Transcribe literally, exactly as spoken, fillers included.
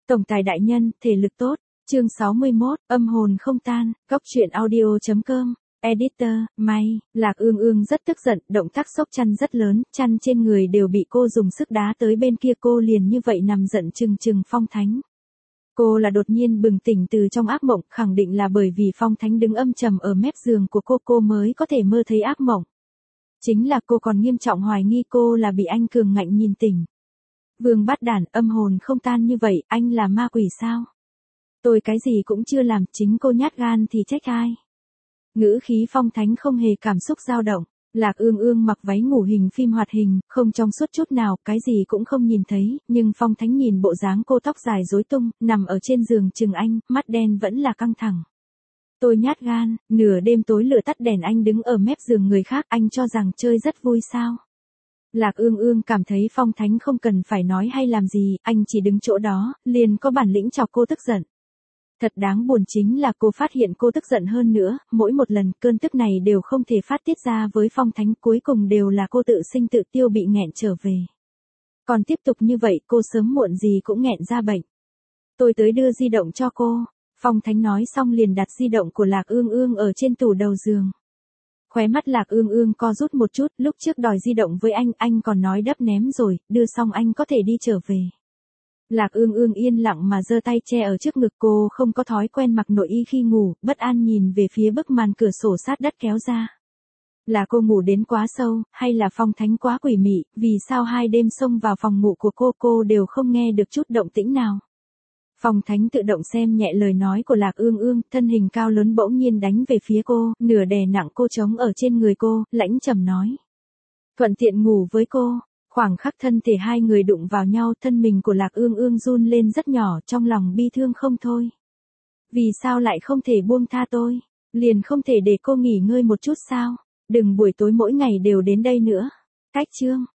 Tổng tài đại nhân, thể lực tốt. Chương sáu mươi mốt, âm hồn không tan, góc truyện audio chấm com. Editor, may, Lạc Ương Ương rất tức giận, động tác xốc chăn rất lớn, chăn trên người đều bị cô dùng sức đá tới bên kia, cô liền như vậy nằm giận chừng chừng Phong Thánh. Cô là đột nhiên bừng tỉnh từ trong ác mộng, khẳng định là bởi vì Phong Thánh đứng âm trầm ở mép giường của cô, cô mới có thể mơ thấy ác mộng. Chính là cô còn nghiêm trọng hoài nghi cô là bị anh cường ngạnh nhìn tỉnh. Vương Bát Đản, âm hồn không tan như vậy, anh là ma quỷ sao? Tôi cái gì cũng chưa làm, chính cô nhát gan thì trách ai? Ngữ khí Phong Thánh không hề cảm xúc dao động. Lạc Ương Ương mặc váy ngủ hình phim hoạt hình, không trong suốt chút nào, cái gì cũng không nhìn thấy, nhưng Phong Thánh nhìn bộ dáng cô tóc dài rối tung, nằm ở trên giường chừng anh, mắt đen vẫn là căng thẳng. Tôi nhát gan, nửa đêm tối lửa tắt đèn anh đứng ở mép giường người khác, anh cho rằng chơi rất vui sao? Lạc Ương Ương cảm thấy Phong Thánh không cần phải nói hay làm gì, anh chỉ đứng chỗ đó, liền có bản lĩnh chọc cô tức giận. Thật đáng buồn chính là cô phát hiện cô tức giận hơn nữa, mỗi một lần cơn tức này đều không thể phát tiết ra với Phong Thánh, cuối cùng đều là cô tự sinh tự tiêu bị nghẹn trở về. Còn tiếp tục như vậy cô sớm muộn gì cũng nghẹn ra bệnh. Tôi tới đưa di động cho cô. Phong Thánh nói xong liền đặt di động của Lạc Ương Ương ở trên tủ đầu giường. Khóe mắt Lạc Ương Ương co rút một chút, lúc trước đòi di động với anh, anh còn nói đắp ném rồi, đưa xong anh có thể đi trở về. Lạc Ương Ương yên lặng mà giơ tay che ở trước ngực, cô không có thói quen mặc nội y khi ngủ, bất an nhìn về phía bức màn cửa sổ sát đất kéo ra. Là cô ngủ đến quá sâu, hay là Phong Thánh quá quỷ mị, vì sao hai đêm xông vào phòng ngủ của cô cô đều không nghe được chút động tĩnh nào. Phong Thánh tự động xem nhẹ lời nói của Lạc Ương Ương, thân hình cao lớn bỗng nhiên đánh về phía cô, nửa đè nặng cô trống ở trên người cô, lãnh trầm nói. Thuận tiện ngủ với cô. Khoảng khắc thân thể hai người đụng vào nhau, thân mình của Lạc Ương Ương run lên rất nhỏ, trong lòng bi thương không thôi. Vì sao lại không thể buông tha tôi? Liền không thể để cô nghỉ ngơi một chút sao? Đừng buổi tối mỗi ngày đều đến đây nữa. Cách chương.